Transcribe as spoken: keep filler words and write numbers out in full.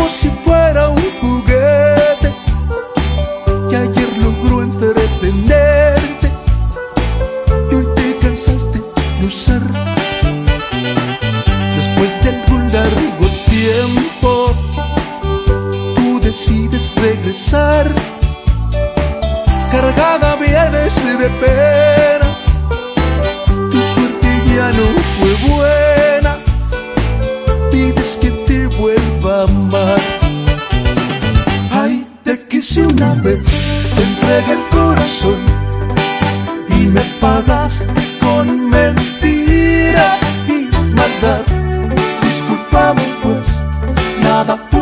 como si fuera un juguete que ayer logró entretenerte y hoy te cansaste de usar. Después de algún largo tiempo tú decides regresar. Cargada vienes de penas, tu suerte ya no fue buena, pides que te vuelva a amar. Ay, te quise una vez, te entregué el corazón y me pagaste con mentiras y maldad. Discúlpame pues, nada puedo